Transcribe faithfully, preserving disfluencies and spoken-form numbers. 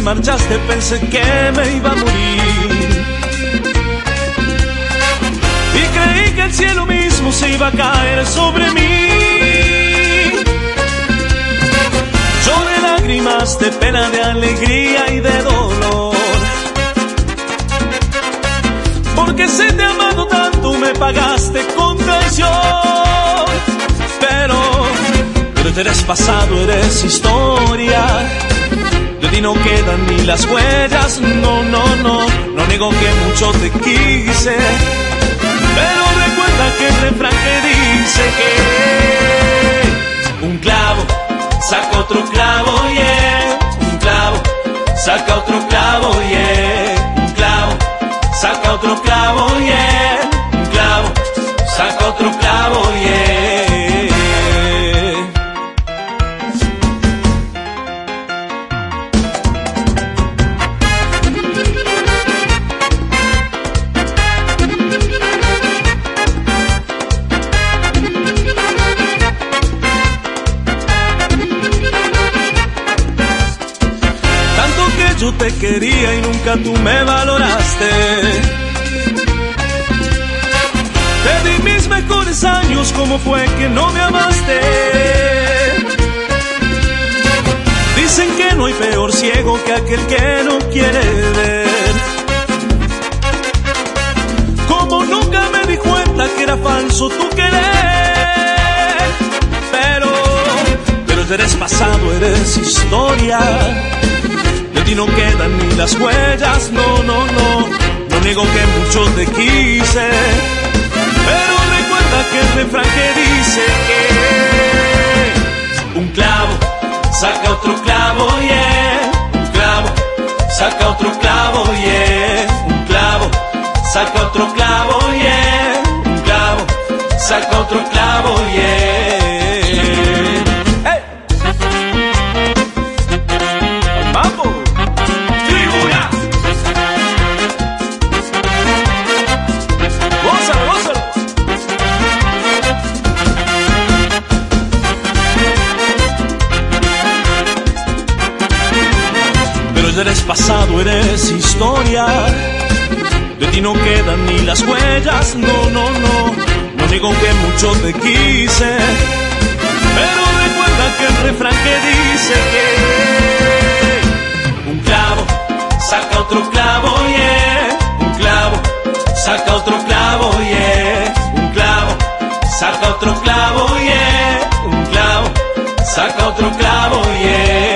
marchaste pensé que me iba a morir. Y creí que el cielo mismo se iba a caer sobre mí. Lloré lágrimas de pena, de alegría y de dolor. Porque se te ha amado tanto, me pagaste con traición. Pero, pero tú eres pasado, eres historia. De ti no quedan ni las huellas, no, no, no. No niego que mucho te quise, pero recuerda que el refrán que dice que un clavo saca otro clavo, yeah. Un clavo saca otro clavo, yeah. Un clavo saca otro clavo, yeah. Un clavo saca otro clavo, yeah. Yo te quería y nunca tú me valoraste. Te di mis mejores años, ¿cómo fue que no me amaste? Dicen que no hay peor ciego que aquel que no quiere ver. Como nunca me di cuenta que era falso tu querer. Pero, pero eres pasado, eres historia. De ti no quedan ni las huellas, no, no, no. No niego que mucho te quise, pero recuerda que el refrán que dice que un clavo saca otro clavo, yeah. Un clavo saca otro clavo, yeah. Un clavo saca otro clavo, yeah. Un clavo saca otro clavo, yeah. Hey. ¡Vamos! Eres pasado, eres historia. De ti no quedan ni las huellas, no, no, no. No niego que mucho te quise, pero recuerda que el refrán que dice que un clavo saca otro clavo, yeah. Un clavo saca otro clavo, yeah. Un clavo saca otro clavo, yeah. Un clavo saca otro clavo, yeah.